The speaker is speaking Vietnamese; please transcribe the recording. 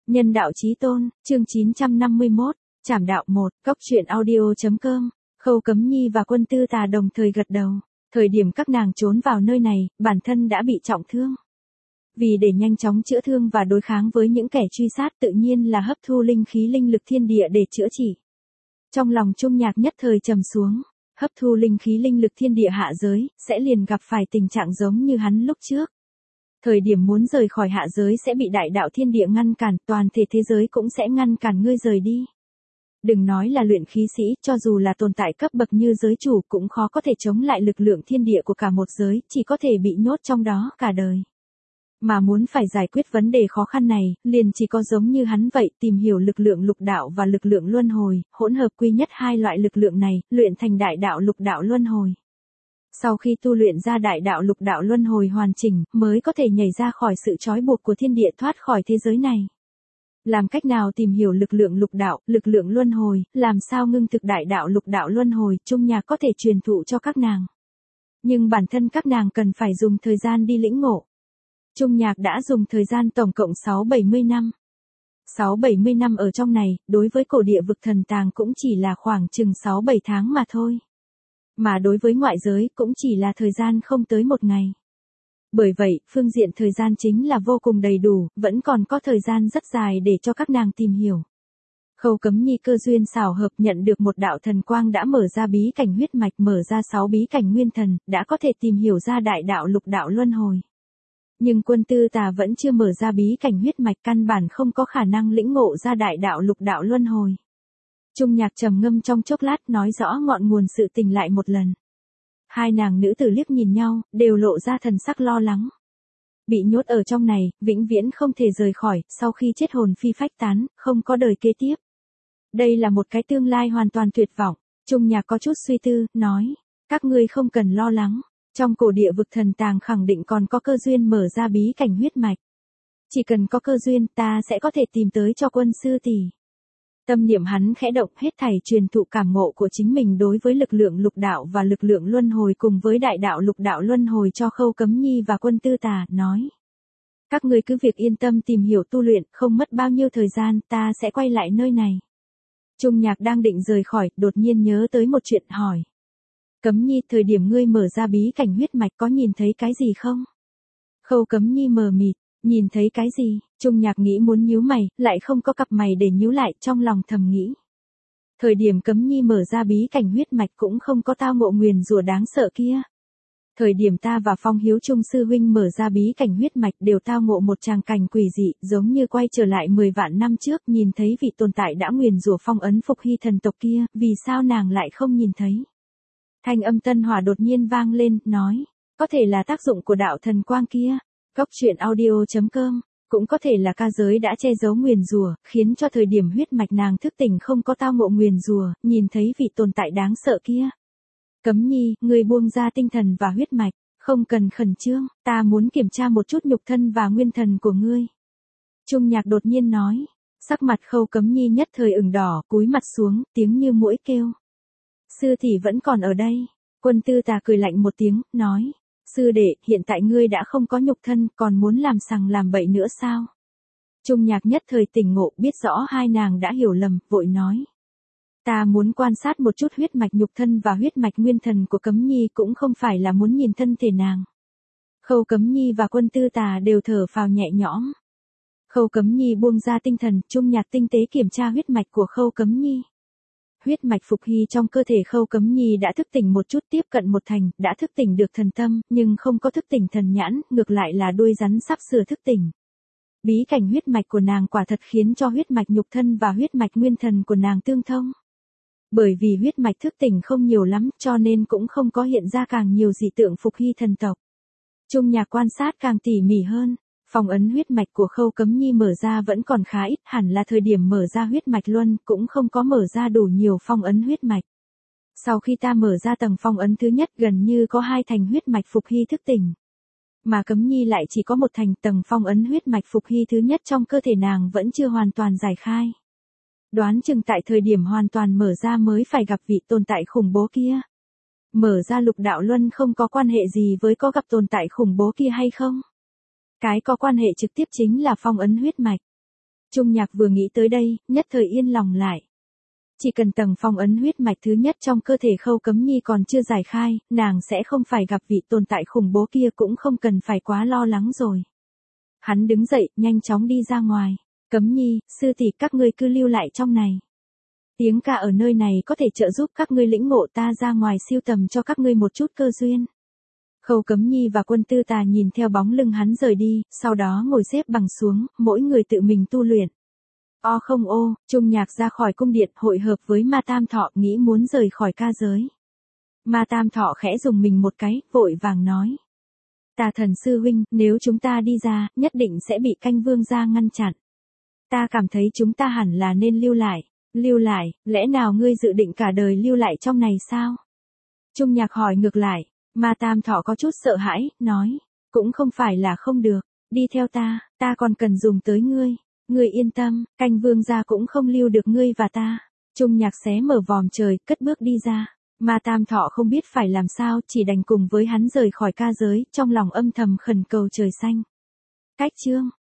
Nhân đạo chí tôn, chương 951, Trảm đạo 1, coctruyện.audio.com. Khâu Cấm Nhi và Quân Tư Tà đồng thời gật đầu. Thời điểm các nàng trốn vào nơi này, bản thân đã bị trọng thương. Vì để nhanh chóng chữa thương và đối kháng với những kẻ truy sát, tự nhiên là hấp thu linh khí linh lực thiên địa để chữa trị. Trong lòng Trung Nhạc nhất thời trầm xuống, hấp thu linh khí linh lực thiên địa hạ giới, sẽ liền gặp phải tình trạng giống như hắn lúc trước. Thời điểm muốn rời khỏi hạ giới sẽ bị đại đạo thiên địa ngăn cản, toàn thể thế giới cũng sẽ ngăn cản ngươi rời đi. Đừng nói là luyện khí sĩ, cho dù là tồn tại cấp bậc như giới chủ cũng khó có thể chống lại lực lượng thiên địa của cả một giới, chỉ có thể bị nhốt trong đó cả đời. Mà muốn phải giải quyết vấn đề khó khăn này, liền chỉ có giống như hắn vậy, tìm hiểu lực lượng lục đạo và lực lượng luân hồi, hỗn hợp quy nhất hai loại lực lượng này, luyện thành đại đạo lục đạo luân hồi. Sau khi tu luyện ra đại đạo lục đạo luân hồi hoàn chỉnh, mới có thể nhảy ra khỏi sự trói buộc của thiên địa, thoát khỏi thế giới này. Làm cách nào tìm hiểu lực lượng lục đạo, lực lượng luân hồi, làm sao ngưng thực đại đạo lục đạo luân hồi, Trung Nhạc có thể truyền thụ cho các nàng. Nhưng bản thân các nàng cần phải dùng thời gian đi lĩnh ngộ. Trung Nhạc đã dùng thời gian tổng cộng 6-70 năm. 6-70 năm ở trong này, đối với cổ địa vực thần tàng cũng chỉ là khoảng chừng 6-7 tháng mà thôi. Mà đối với ngoại giới cũng chỉ là thời gian không tới một ngày. Bởi vậy, phương diện thời gian chính là vô cùng đầy đủ, vẫn còn có thời gian rất dài để cho các nàng tìm hiểu. Khâu Cấm Nhi cơ duyên xảo hợp nhận được một đạo thần quang đã mở ra bí cảnh huyết mạch, mở ra 6 bí cảnh nguyên thần, đã có thể tìm hiểu ra đại đạo lục đạo luân hồi. Nhưng Quân Tư Tà vẫn chưa mở ra bí cảnh huyết mạch, căn bản không có khả năng lĩnh ngộ ra đại đạo lục đạo luân hồi. Trung Nhạc trầm ngâm trong chốc lát, nói rõ ngọn nguồn sự tình lại một lần. Hai nàng nữ tử liếc nhìn nhau, đều lộ ra thần sắc lo lắng. Bị nhốt ở trong này, vĩnh viễn không thể rời khỏi, sau khi chết hồn phi phách tán, không có đời kế tiếp. Đây là một cái tương lai hoàn toàn tuyệt vọng. Trung Nhạc có chút suy tư, nói, các ngươi không cần lo lắng. Trong cổ địa vực thần tàng khẳng định còn có cơ duyên mở ra bí cảnh huyết mạch. Chỉ cần có cơ duyên, ta sẽ có thể tìm tới cho Quân sư tỷ. Tâm niệm hắn khẽ động, hết thảy truyền thụ cảm ngộ của chính mình đối với lực lượng lục đạo và lực lượng luân hồi cùng với đại đạo lục đạo luân hồi cho Khâu Cấm Nhi và Quân Tư Tà, nói. Các ngươi cứ việc yên tâm tìm hiểu tu luyện, không mất bao nhiêu thời gian, ta sẽ quay lại nơi này. Trung Nhạc đang định rời khỏi, đột nhiên nhớ tới một chuyện, hỏi. Cấm Nhi, thời điểm ngươi mở ra bí cảnh huyết mạch có nhìn thấy cái gì không? Khâu Cấm Nhi mờ mịt, nhìn thấy cái gì? Trung Nhạc nghĩ muốn nhíu mày, lại không có cặp mày để nhíu lại, trong lòng thầm nghĩ. Thời điểm Cấm Nhi mở ra bí cảnh huyết mạch cũng không có tao ngộ nguyền rủa đáng sợ kia. Thời điểm ta và Phong Hiếu Trung sư huynh mở ra bí cảnh huyết mạch đều tao ngộ một tràng cảnh quỷ dị, giống như quay trở lại 10 vạn năm trước, nhìn thấy vị tồn tại đã nguyền rủa phong ấn Phục Hy thần tộc kia, vì sao nàng lại không nhìn thấy? Thanh âm Tân Hỏa đột nhiên vang lên, nói, có thể là tác dụng của đạo thần quang kia. Coctruyện.audio.com. Cũng có thể là ca giới đã che giấu nguyền rủa, khiến cho thời điểm huyết mạch nàng thức tỉnh không có tao ngộ nguyền rủa, nhìn thấy vị tồn tại đáng sợ kia. Cấm Nhi, ngươi buông ra tinh thần và huyết mạch, không cần khẩn trương, ta muốn kiểm tra một chút nhục thân và nguyên thần của ngươi. Trung Nhạc đột nhiên nói, sắc mặt Khâu Cấm Nhi nhất thời ửng đỏ, cúi mặt xuống, tiếng như muỗi kêu. Sư tỷ vẫn còn ở đây. Quân Tư Tà cười lạnh một tiếng, nói. Sư đệ, hiện tại ngươi đã không có nhục thân, còn muốn làm sằng làm bậy nữa sao? Trung Nhạc nhất thời tỉnh ngộ, biết rõ hai nàng đã hiểu lầm, vội nói. Ta muốn quan sát một chút huyết mạch nhục thân và huyết mạch nguyên thần của Cấm Nhi, cũng không phải là muốn nhìn thân thể nàng. Khâu Cấm Nhi và Quân Tư Tà đều thở phào nhẹ nhõm. Khâu Cấm Nhi buông ra tinh thần, Trung Nhạc tinh tế kiểm tra huyết mạch của Khâu Cấm Nhi. Huyết mạch Phục Hy trong cơ thể Khâu Cấm Nhi đã thức tỉnh một chút, tiếp cận một thành, đã thức tỉnh được thần tâm, nhưng không có thức tỉnh thần nhãn, ngược lại là đuôi rắn sắp sửa thức tỉnh. Bí cảnh huyết mạch của nàng quả thật khiến cho huyết mạch nhục thân và huyết mạch nguyên thần của nàng tương thông. Bởi vì huyết mạch thức tỉnh không nhiều lắm, cho nên cũng không có hiện ra càng nhiều dị tượng Phục Hy thần tộc. Trung Nhạc quan sát càng tỉ mỉ hơn. Phong ấn huyết mạch của Khâu Cấm Nhi mở ra vẫn còn khá ít, hẳn là thời điểm mở ra huyết mạch luân, cũng không có mở ra đủ nhiều phong ấn huyết mạch. Sau khi ta mở ra tầng phong ấn thứ nhất, gần như có 2 thành huyết mạch Phục Hy thức tỉnh. Mà Cấm Nhi lại chỉ có 1 thành, tầng phong ấn huyết mạch Phục Hy thứ nhất trong cơ thể nàng vẫn chưa hoàn toàn giải khai. Đoán chừng tại thời điểm hoàn toàn mở ra mới phải gặp vị tồn tại khủng bố kia. Mở ra lục đạo luân không có quan hệ gì với có gặp tồn tại khủng bố kia hay không? Cái có quan hệ trực tiếp chính là phong ấn huyết mạch. Trung Nhạc vừa nghĩ tới đây, nhất thời yên lòng lại. Chỉ cần tầng phong ấn huyết mạch thứ nhất trong cơ thể Khâu Cấm Nhi còn chưa giải khai, nàng sẽ không phải gặp vị tồn tại khủng bố kia, cũng không cần phải quá lo lắng rồi. Hắn đứng dậy, nhanh chóng đi ra ngoài. Cấm Nhi, sư tỷ các ngươi cứ lưu lại trong này. Tiếng ca ở nơi này có thể trợ giúp các ngươi lĩnh ngộ, ta ra ngoài siêu tầm cho các ngươi một chút cơ duyên. Khâu Cấm Nhi và Quân Tư Tà nhìn theo bóng lưng hắn rời đi, sau đó ngồi xếp bằng xuống, mỗi người tự mình tu luyện. Không ô, Trung Nhạc ra khỏi cung điện hội hợp với Ma Tam Thọ, nghĩ muốn rời khỏi ca giới. Ma Tam Thọ khẽ dùng mình một cái, vội vàng nói. Tà Thần sư huynh, nếu chúng ta đi ra, nhất định sẽ bị Canh Vương gia ngăn chặn. Ta cảm thấy chúng ta hẳn là nên lưu lại. Lưu lại, lẽ nào ngươi dự định cả đời lưu lại trong này sao? Trung Nhạc hỏi ngược lại. Ma Tam Thọ có chút sợ hãi, nói. Cũng không phải là không được, đi theo ta còn cần dùng tới ngươi. Ngươi yên tâm, Canh Vương gia cũng không lưu được ngươi và ta. Trung Nhạc xé mở vòm trời, cất bước đi ra. Ma Tam Thọ không biết phải làm sao, chỉ đành cùng với hắn rời khỏi ca giới, trong lòng âm thầm khẩn cầu trời xanh. Cách chương